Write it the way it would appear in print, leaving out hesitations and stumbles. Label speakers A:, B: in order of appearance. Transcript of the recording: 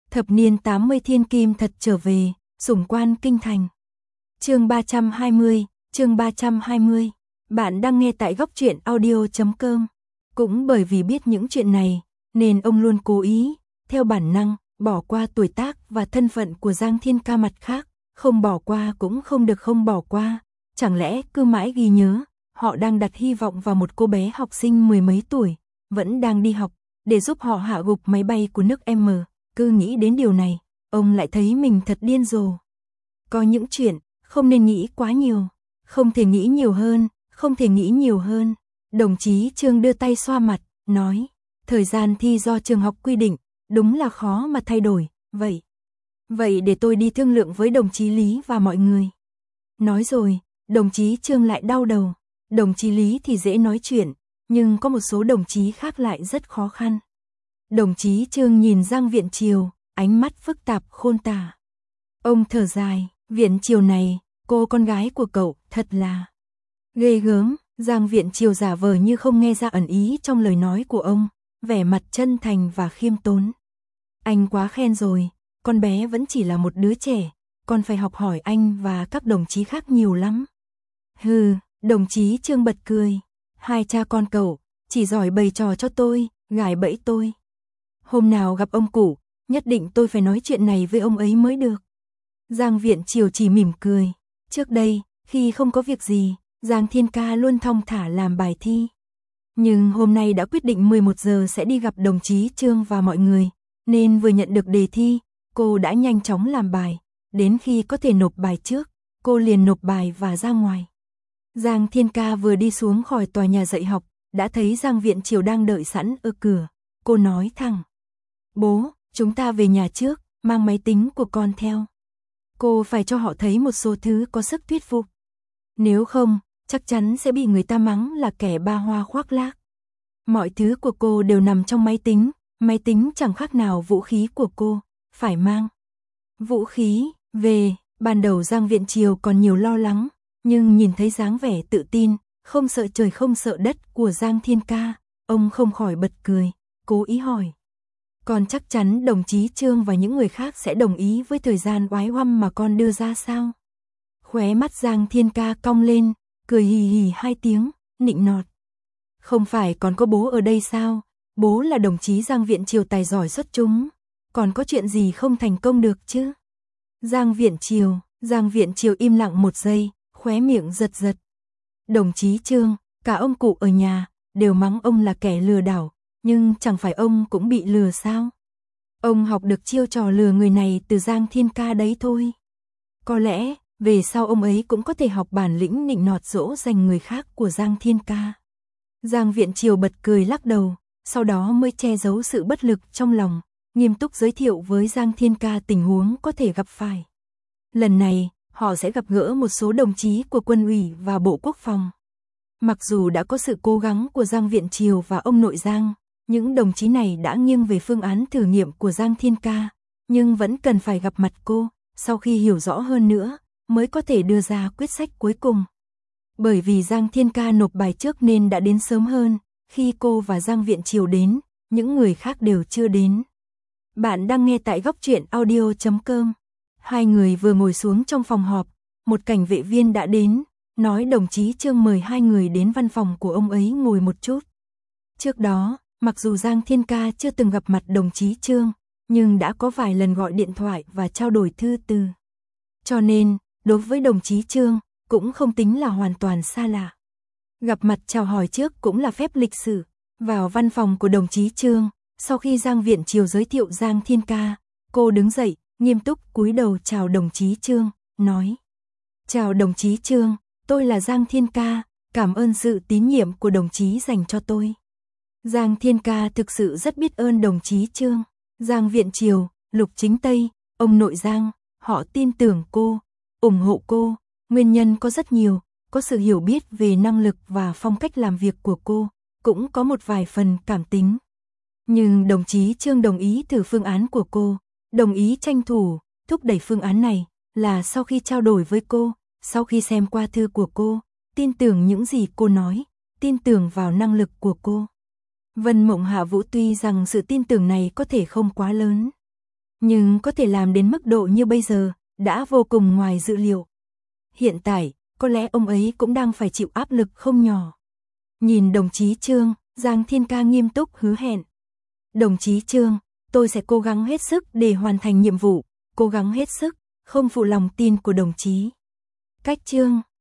A: Thập niên 80 thiên kim thật trở về, sủng quan kinh thành. Chương 320, chương 320. Bạn đang nghe tại góc truyện audio.com. Cũng bởi vì biết những chuyện này, nên ông luôn cố ý, theo bản năng, bỏ qua tuổi tác và thân phận của Giang Thiên Ca mặt khác, không bỏ qua cũng không được không bỏ qua, chẳng lẽ cứ mãi ghi nhớ, họ đang đặt hy vọng vào một cô bé học sinh mười mấy tuổi, vẫn đang đi học, để giúp họ hạ gục máy bay của nước M. Cứ nghĩ đến điều này, ông lại thấy mình thật điên rồ. Có những chuyện, không nên nghĩ quá nhiều, không thể nghĩ nhiều hơn, không thể nghĩ nhiều hơn. Đồng chí Trương đưa tay xoa mặt, nói, thời gian thi do trường học quy định, đúng là khó mà thay đổi, vậy để tôi đi thương lượng với đồng chí Lý và mọi người. Nói rồi, đồng chí Trương lại đau đầu, đồng chí Lý thì dễ nói chuyện, nhưng có một số đồng chí khác lại rất khó khăn. Đồng chí Trương nhìn Giang Viện Triều, ánh mắt phức tạp khôn tả. Ông thở dài, Viện Triều này, cô con gái của cậu, thật là ghê gớm. Giang Viện Triều giả vờ như không nghe ra ẩn ý trong lời nói của ông, vẻ mặt chân thành và khiêm tốn. Anh quá khen rồi, con bé vẫn chỉ là một đứa trẻ, con phải học hỏi anh và các đồng chí khác nhiều lắm. Hừ, đồng chí Trương bật cười, hai cha con cậu, chỉ giỏi bày trò cho tôi, gài bẫy tôi. Hôm nào gặp ông cụ, nhất định tôi phải nói chuyện này với ông ấy mới được. Giang Viện Triều chỉ mỉm cười, trước đây, khi không có việc gì, Giang Thiên Ca luôn thong thả làm bài thi. Nhưng hôm nay đã quyết định 11 giờ sẽ đi gặp đồng chí Trương và mọi người, nên vừa nhận được đề thi, cô đã nhanh chóng làm bài, đến khi có thể nộp bài trước, cô liền nộp bài và ra ngoài. Giang Thiên Ca vừa đi xuống khỏi tòa nhà dạy học, đã thấy Giang Viện Triều đang đợi sẵn ở cửa, cô nói thẳng. Bố, chúng ta về nhà trước, mang máy tính của con theo. Cô phải cho họ thấy một số thứ có sức thuyết phục. Nếu không, chắc chắn sẽ bị người ta mắng là kẻ ba hoa khoác lác. Mọi thứ của cô đều nằm trong máy tính chẳng khác nào vũ khí của cô, phải mang vũ khí về. Ban đầu Giang Viện Triều còn nhiều lo lắng, nhưng nhìn thấy dáng vẻ tự tin, không sợ trời không sợ đất của Giang Thiên Ca, ông không khỏi bật cười, cố ý hỏi. Còn chắc chắn đồng chí Trương và những người khác sẽ đồng ý với thời gian oái oăm mà con đưa ra sao? Khóe mắt Giang Thiên Ca cong lên, cười hì hì hai tiếng, nịnh nọt. Không phải còn có bố ở đây sao? Bố là đồng chí Giang Viện Triều tài giỏi xuất chúng, còn có chuyện gì không thành công được chứ? Giang Viện Triều im lặng một giây, khóe miệng giật giật. Đồng chí Trương, cả ông cụ ở nhà, đều mắng ông là kẻ lừa đảo, nhưng chẳng phải ông cũng bị lừa sao? Ông học được chiêu trò lừa người này từ Giang Thiên Ca đấy thôi. Có lẽ, về sau ông ấy cũng có thể học bản lĩnh nịnh nọt dỗ dành người khác của Giang Thiên Ca. Giang Viện Triều bật cười lắc đầu, sau đó mới che giấu sự bất lực trong lòng, nghiêm túc giới thiệu với Giang Thiên Ca tình huống có thể gặp phải. Lần này, họ sẽ gặp gỡ một số đồng chí của quân ủy và Bộ Quốc phòng. Mặc dù đã có sự cố gắng của Giang Viện Triều và ông nội Giang, những đồng chí này đã nghiêng về phương án thử nghiệm của Giang Thiên Ca, nhưng vẫn cần phải gặp mặt cô, sau khi hiểu rõ hơn nữa, mới có thể đưa ra quyết sách cuối cùng. Bởi vì Giang Thiên Ca nộp bài trước nên đã đến sớm hơn, khi cô và Giang Viện Triều đến, những người khác đều chưa đến. Bạn đang nghe tại góc truyện audio.com. Hai người vừa ngồi xuống trong phòng họp, một cảnh vệ viên đã đến, nói đồng chí Trương mời hai người đến văn phòng của ông ấy ngồi một chút. Trước đó, mặc dù Giang Thiên Ca chưa từng gặp mặt đồng chí Trương, nhưng đã có vài lần gọi điện thoại và trao đổi thư từ. Cho nên, đối với đồng chí Trương, cũng không tính là hoàn toàn xa lạ. Gặp mặt chào hỏi trước cũng là phép lịch sử. Vào văn phòng của đồng chí Trương, sau khi Giang Viện Triều giới thiệu Giang Thiên Ca, cô đứng dậy, nghiêm túc cúi đầu chào đồng chí Trương, nói. Chào đồng chí Trương, tôi là Giang Thiên Ca, cảm ơn sự tín nhiệm của đồng chí dành cho tôi. Giang Thiên Ca thực sự rất biết ơn đồng chí Trương. Giang Viện Triều, Lục Chính Tây, ông nội Giang, họ tin tưởng cô, ủng hộ cô, nguyên nhân có rất nhiều, có sự hiểu biết về năng lực và phong cách làm việc của cô, cũng có một vài phần cảm tính. Nhưng đồng chí Trương đồng ý thử phương án của cô, đồng ý tranh thủ, thúc đẩy phương án này, là sau khi trao đổi với cô, sau khi xem qua thư của cô, tin tưởng những gì cô nói, tin tưởng vào năng lực của cô. Vân Mộng Hạ Vũ tuy rằng sự tin tưởng này có thể không quá lớn, Nhưng có thể làm đến mức độ như bây giờ, đã vô cùng ngoài dự liệu. Hiện tại, có lẽ ông ấy cũng đang phải chịu áp lực không nhỏ. Nhìn đồng chí Trương, Giang Thiên Ca nghiêm túc hứa hẹn. Đồng chí Trương, tôi sẽ cố gắng hết sức để hoàn thành nhiệm vụ, cố gắng hết sức, không phụ lòng tin của đồng chí. Cách Trương.